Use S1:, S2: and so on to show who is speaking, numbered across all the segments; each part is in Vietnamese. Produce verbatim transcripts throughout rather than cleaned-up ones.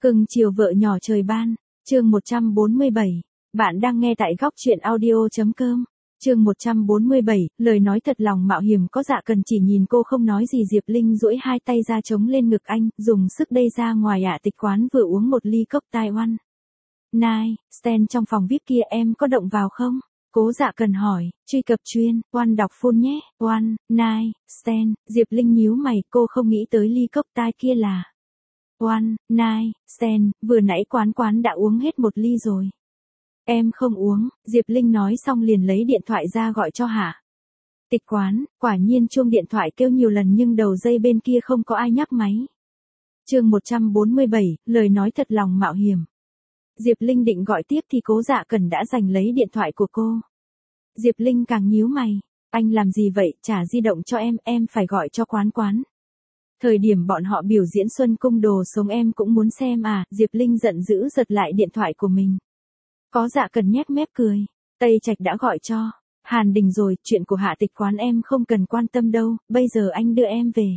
S1: Cưng chiều vợ nhỏ trời ban, chương một trăm bốn mươi bảy. Bạn đang nghe tại góc truyện audio.com. Chương một trăm bốn mươi bảy, lời nói thật lòng mạo hiểm có Dạ Cần chỉ nhìn cô không nói gì. Diệp Linh duỗi hai tay ra chống lên ngực anh, dùng sức đây ra ngoài ạ. Tịch Quán vừa uống một ly cốc tai oan. Nai, stand trong phòng vê i pê kia em có động vào không? Cố Dạ Cần hỏi, truy cập chuyên, oan đọc full nhé, one, nine, stand. Diệp Linh nhíu mày, cô không nghĩ tới ly cốc tai kia là one, nine, stand, vừa nãy Quán Quán đã uống hết một ly rồi. Em không uống, Diệp Linh nói xong liền lấy điện thoại ra gọi cho Hạ Tịch Quán. Quả nhiên chuông điện thoại kêu nhiều lần nhưng đầu dây bên kia không có ai nhấc máy. Chương một trăm bốn mươi bảy, lời nói thật lòng mạo hiểm. Diệp Linh định gọi tiếp thì Cố Dạ Cần đã giành lấy điện thoại của cô. Diệp Linh càng nhíu mày, anh làm gì vậy, trả di động cho em, em phải gọi cho Quán Quán. Thời điểm bọn họ biểu diễn Xuân Cung đồ sống em cũng muốn xem à. Diệp Linh giận dữ giật lại điện thoại của mình. Có Dạ Cần nhếch mép cười, Tây Trạch đã gọi cho Hàn Đình rồi, chuyện của Hạ Tịch Quán em không cần quan tâm đâu, bây giờ anh đưa em về.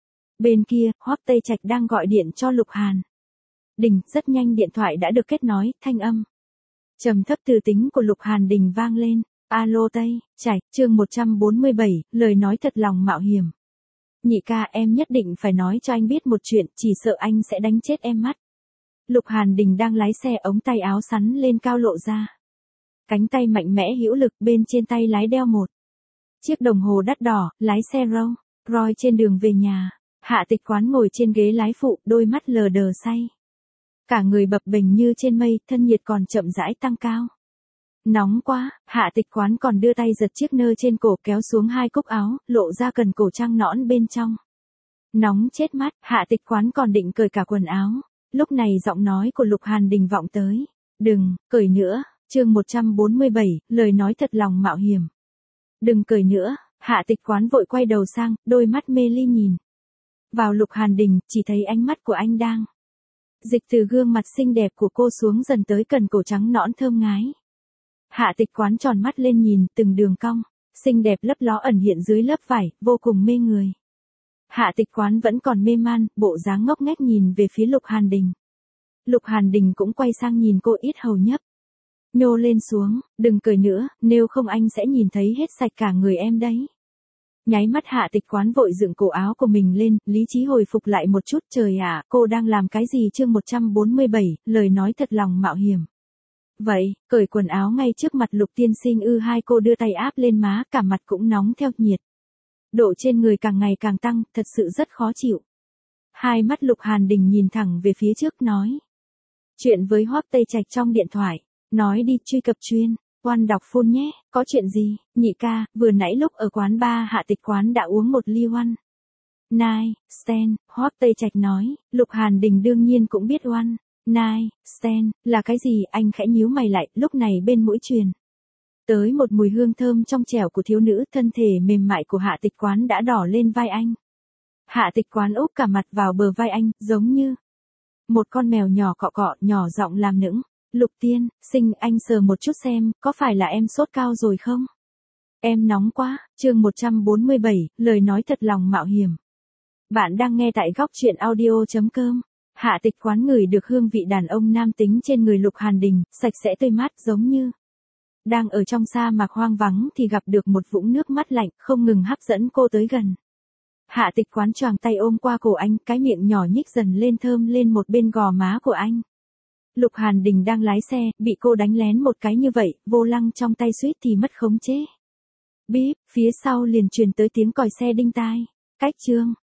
S1: Bên kia, Hoắc Tây Trạch đang gọi điện cho Lục Hàn Đình, rất nhanh điện thoại đã được kết nối, thanh âm trầm thấp từ tính của Lục Hàn Đình vang lên. Alo Tây Trạch, chương một trăm bốn mươi bảy, lời nói thật lòng mạo hiểm. Nhị ca, em nhất định phải nói cho anh biết một chuyện, chỉ sợ anh sẽ đánh chết em mất. Lục Hàn Đình đang lái xe, ống tay áo sắn lên cao lộ ra. Cánh tay mạnh mẽ hữu lực, bên trên tay lái đeo một chiếc đồng hồ đắt đỏ, lái xe Rolls Royce trên đường về nhà. Hạ Tịch Quán ngồi trên ghế lái phụ, đôi mắt lờ đờ say. Cả người bập bềnh như trên mây, thân nhiệt còn chậm rãi tăng cao. Nóng quá, Hạ Tịch Quán còn đưa tay giật chiếc nơ trên cổ kéo xuống hai cúc áo, lộ ra cần cổ trăng nõn bên trong. Nóng chết mắt, Hạ Tịch Quán còn định cởi cả quần áo. Lúc này giọng nói của Lục Hàn Đình vọng tới. Đừng, cởi nữa, chương một trăm bốn mươi bảy, lời nói thật lòng mạo hiểm. Đừng cởi nữa, Hạ Tịch Quán vội quay đầu sang, đôi mắt mê ly nhìn vào Lục Hàn Đình, chỉ thấy ánh mắt của anh đang dịch từ gương mặt xinh đẹp của cô xuống dần tới cần cổ trắng nõn thơm ngái. Hạ Tịch Quán tròn mắt lên nhìn từng đường cong xinh đẹp lấp ló ẩn hiện dưới lớp vải, vô cùng mê người. Hạ Tịch Quán vẫn còn mê man, bộ dáng ngốc nghếch nhìn về phía Lục Hàn Đình. Lục Hàn Đình cũng quay sang nhìn cô, ít hầu nhấp nhô lên xuống, đừng cười nữa, nếu không anh sẽ nhìn thấy hết sạch cả người em đấy. Nháy mắt Hạ Tịch Quán vội dựng cổ áo của mình lên, lý trí hồi phục lại một chút. Trời ạ, cô đang làm cái gì? Chương một trăm bốn mươi bảy, lời nói thật lòng mạo hiểm. Vậy, cởi quần áo ngay trước mặt Lục tiên sinh ư? Hai cô đưa tay áp lên má, cả mặt cũng nóng theo nhiệt. Độ trên người càng ngày càng tăng, thật sự rất khó chịu. Hai mắt Lục Hàn Đình nhìn thẳng về phía trước nói chuyện với Hoắc Tây Trạch trong điện thoại. Nói đi, truy cập chuyên, oan đọc full nhé, có chuyện gì? Nhị ca, vừa nãy lúc ở quán bar Hạ Tịch Quán đã uống một ly one, nine, stand, Hoắc Tây Trạch nói. Lục Hàn Đình đương nhiên cũng biết one, nine, stand, là cái gì, anh khẽ nhíu mày lại, lúc này bên mũi truyền tới một mùi hương thơm trong trẻo của thiếu nữ, thân thể mềm mại của Hạ Tịch Quán đã đỏ lên vai anh. Hạ Tịch Quán úp cả mặt vào bờ vai anh, giống như một con mèo nhỏ cọ cọ, nhỏ giọng làm nũng. Lục tiên sinh, anh sờ một chút xem, có phải là em sốt cao rồi không? Em nóng quá, chương một trăm bốn mươi bảy, lời nói thật lòng mạo hiểm. Bạn đang nghe tại góc truyện audio.com. Hạ Tịch Quán ngửi được hương vị đàn ông nam tính trên người Lục Hàn Đình, sạch sẽ tươi mát, giống như đang ở trong sa mạc hoang vắng thì gặp được một vũng nước mát lạnh, không ngừng hấp dẫn cô tới gần. Hạ Tịch Quán choàng tay ôm qua cổ anh, cái miệng nhỏ nhích dần lên thơm lên một bên gò má của anh. Lục Hàn Đình đang lái xe, bị cô đánh lén một cái như vậy, vô lăng trong tay suýt thì mất khống chế. Bíp, phía sau liền truyền tới tiếng còi xe đinh tai. Cách chương